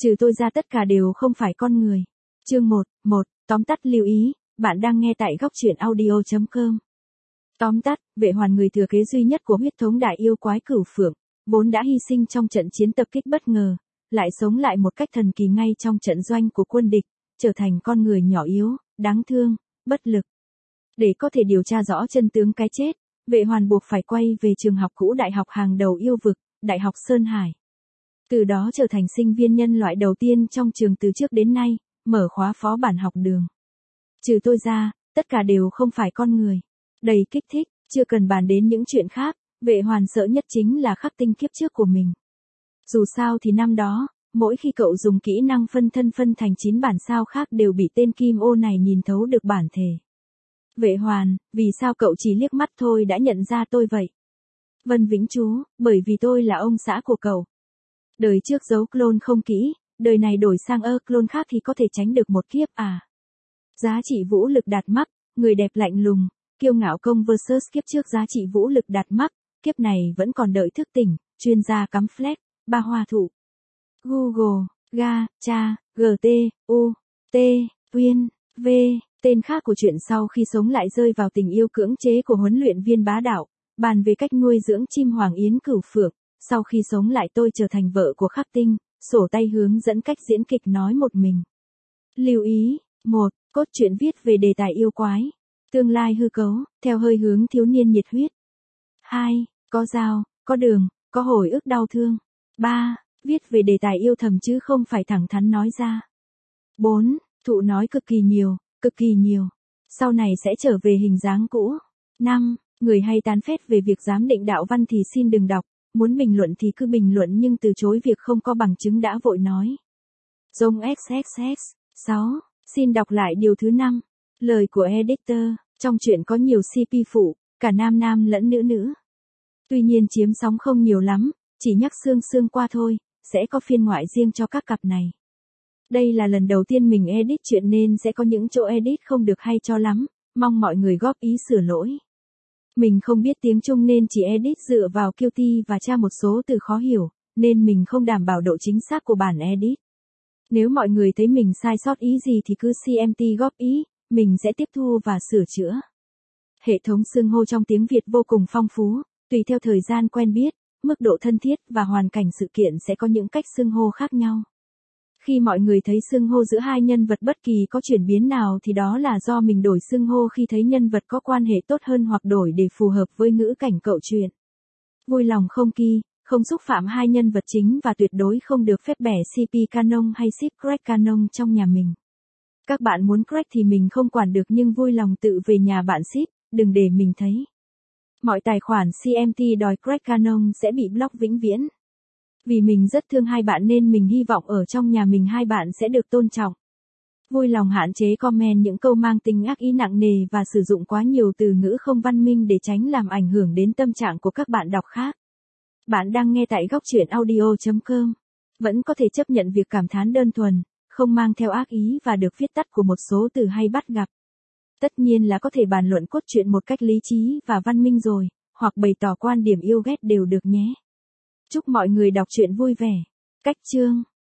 Trừ tôi ra tất cả đều không phải con người. Chương 1, tóm tắt lưu ý, bạn đang nghe tại góc truyện audio.com. Tóm tắt, Vệ Hoàn người thừa kế duy nhất của huyết thống đại yêu quái Cửu Phượng, vốn đã hy sinh trong trận chiến tập kích bất ngờ, lại sống lại một cách thần kỳ ngay trong trận doanh của quân địch, trở thành con người nhỏ yếu, đáng thương, bất lực. Để có thể điều tra rõ chân tướng cái chết, Vệ Hoàn buộc phải quay về trường học cũ đại học hàng đầu yêu vực, Đại học Sơn Hải. Từ đó trở thành sinh viên nhân loại đầu tiên trong trường từ trước đến nay, mở khóa phó bản học đường. Trừ tôi ra, tất cả đều không phải con người. Đầy kích thích, chưa cần bàn đến những chuyện khác, Vệ Hoàn sợ nhất chính là khắc tinh kiếp trước của mình. Dù sao thì năm đó, mỗi khi cậu dùng kỹ năng phân thân phân thành 9 bản sao khác đều bị tên Kim Ô này nhìn thấu được bản thể. Vệ Hoàn, vì sao cậu chỉ liếc mắt thôi đã nhận ra tôi vậy? Vân Vĩnh Chú, bởi vì tôi là ông xã của cậu. Đời trước giấu clone không kỹ, đời này đổi sang clone khác thì có thể tránh được một kiếp à? Giá trị vũ lực đạt mắc, người đẹp lạnh lùng, kiêu ngạo công versus kiếp trước giá trị vũ lực đạt mắc, kiếp này vẫn còn đợi thức tỉnh, chuyên gia cắm flex, ba hoa thụ. Google, Ga, Cha, GT, U, T, Quyên, V, tên khác của chuyện sau khi sống lại rơi vào tình yêu cưỡng chế của huấn luyện viên bá đạo, bàn về cách nuôi dưỡng chim hoàng yến Cửu Phượng, sau khi sống lại tôi trở thành vợ của khắc tinh, sổ tay hướng dẫn cách diễn kịch nói một mình. Lưu ý, 1. Cốt truyện viết về đề tài yêu quái, tương lai hư cấu, theo hơi hướng thiếu niên nhiệt huyết. 2. Có dao, có đường, có hồi ức đau thương. 3. Viết về đề tài yêu thầm chứ không phải thẳng thắn nói ra. 4. Thụ nói cực kỳ nhiều. Sau này sẽ trở về hình dáng cũ. 5. Người hay tán phét về việc giám định đạo văn thì xin đừng đọc, muốn bình luận thì cứ bình luận nhưng từ chối việc không có bằng chứng đã vội nói. Dông XXX. 6. Xin đọc lại điều thứ 5. Lời của editor, trong truyện có nhiều CP phụ, cả nam lẫn nữ. Tuy nhiên chiếm sóng không nhiều lắm, chỉ nhắc sương qua thôi, sẽ có phiên ngoại riêng cho các cặp này. Đây là lần đầu tiên mình edit chuyện nên sẽ có những chỗ edit không được hay cho lắm, mong mọi người góp ý sửa lỗi. Mình không biết tiếng Trung nên chỉ edit dựa vào QT và tra một số từ khó hiểu, nên mình không đảm bảo độ chính xác của bản edit. Nếu mọi người thấy mình sai sót ý gì thì cứ CMT góp ý, mình sẽ tiếp thu và sửa chữa. Hệ thống xưng hô trong tiếng Việt vô cùng phong phú, tùy theo thời gian quen biết, mức độ thân thiết và hoàn cảnh sự kiện sẽ có những cách xưng hô khác nhau. Khi mọi người thấy xưng hô giữa hai nhân vật bất kỳ có chuyển biến nào thì đó là do mình đổi xưng hô khi thấy nhân vật có quan hệ tốt hơn hoặc đổi để phù hợp với ngữ cảnh cậu truyện. Vui lòng không xúc phạm hai nhân vật chính và tuyệt đối không được phép bẻ CP canon hay ship crack canon trong nhà mình. Các bạn muốn crack thì mình không quản được nhưng vui lòng tự về nhà bạn ship, đừng để mình thấy. Mọi tài khoản CMT đòi crack canon sẽ bị block vĩnh viễn. Vì mình rất thương hai bạn nên mình hy vọng ở trong nhà mình hai bạn sẽ được tôn trọng. Vui lòng hạn chế comment những câu mang tính ác ý nặng nề và sử dụng quá nhiều từ ngữ không văn minh để tránh làm ảnh hưởng đến tâm trạng của các bạn đọc khác. Bạn đang nghe tại góc truyện audio.com. Vẫn có thể chấp nhận việc cảm thán đơn thuần, không mang theo ác ý và được viết tắt của một số từ hay bắt gặp. Tất nhiên là có thể bàn luận cốt truyện một cách lý trí và văn minh rồi, hoặc bày tỏ quan điểm yêu ghét đều được nhé. Chúc mọi người đọc truyện vui vẻ. Cách chương